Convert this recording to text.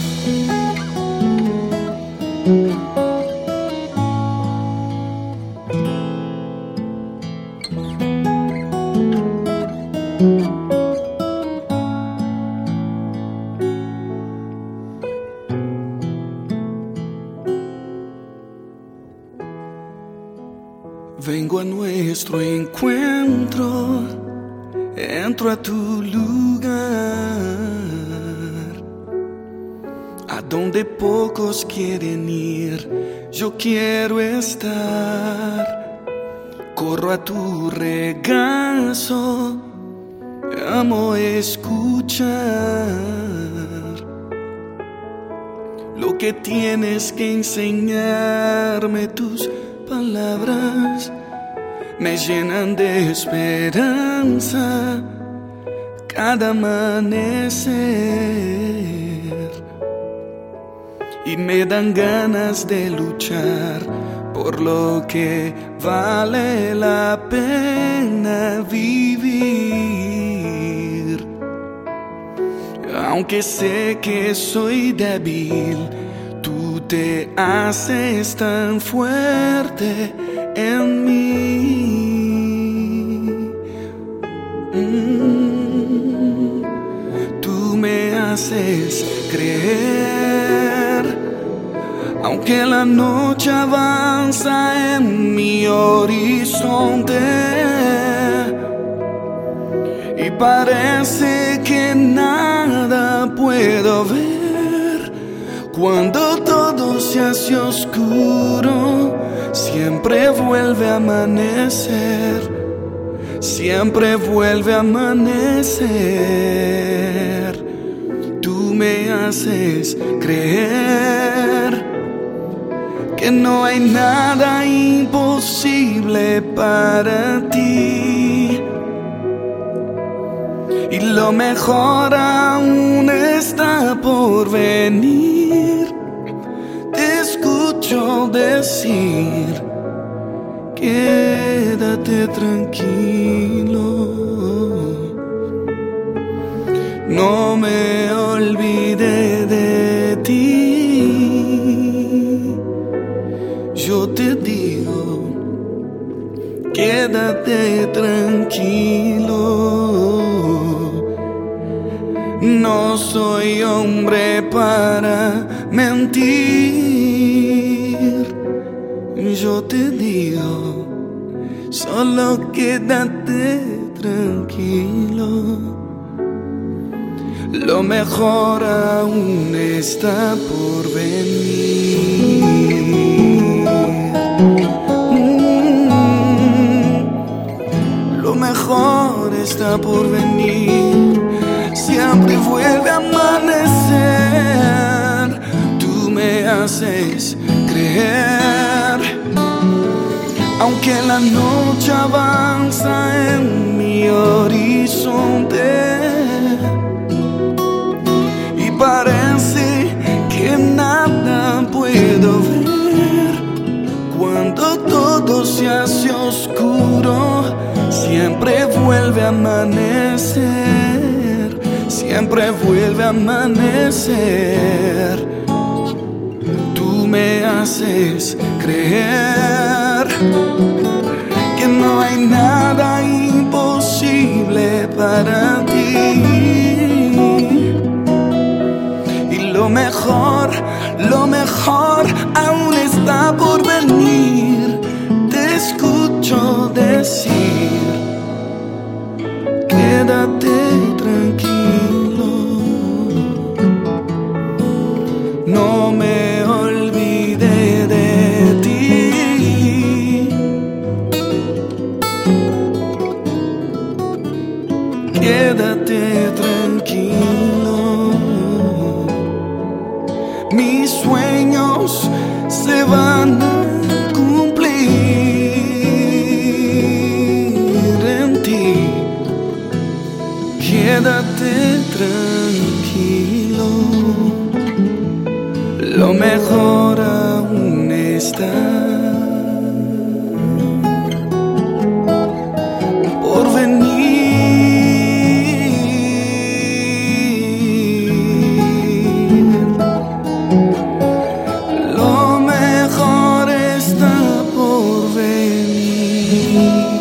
Vengo a nuestro encuentro, entro a tu lugar, a donde pocos quieren ir, yo quiero estar. Corro a tu regazo, amo escuchar lo que tienes que enseñarme. Tus palabras me llenan de esperanza cada amanecer y me dan ganas de luchar por lo que vale la pena vivir. Aunque sé que soy débil, tú te haces tan fuerte en mí. Tú me haces creer, aunque la noche avanza en mi horizonte y parece que nada puedo ver. Cuando todo se hace oscuro, siempre vuelve a amanecer, siempre vuelve a amanecer. Tú me haces creer que no hay nada imposible para ti, y lo mejor aún está por venir. Te escucho decir, quédate tranquilo, no me olvidé de ti. Yo te digo, quédate tranquilo. No soy hombre para mentir. Yo te digo, solo quédate tranquilo. Lo mejor aún está por venir. Lo mejor está por venir. Siempre vuelve a amanecer. Tú me haces creer, aunque la noche avanza en mi horizonte y parece que nada puedo ver. Cuando todo se hace oscuro, siempre vuelve a amanecer, siempre vuelve a amanecer. Tú me haces creer que no hay nada imposible para ti, y lo mejor aún está por venir. Te escucho decir, quédate tranquilo, no me olvidé de ti. Quédate tranquilo, mis sueños se van a cumplir en ti. Quédate tranquilo, lo mejor aún está por venir. ti.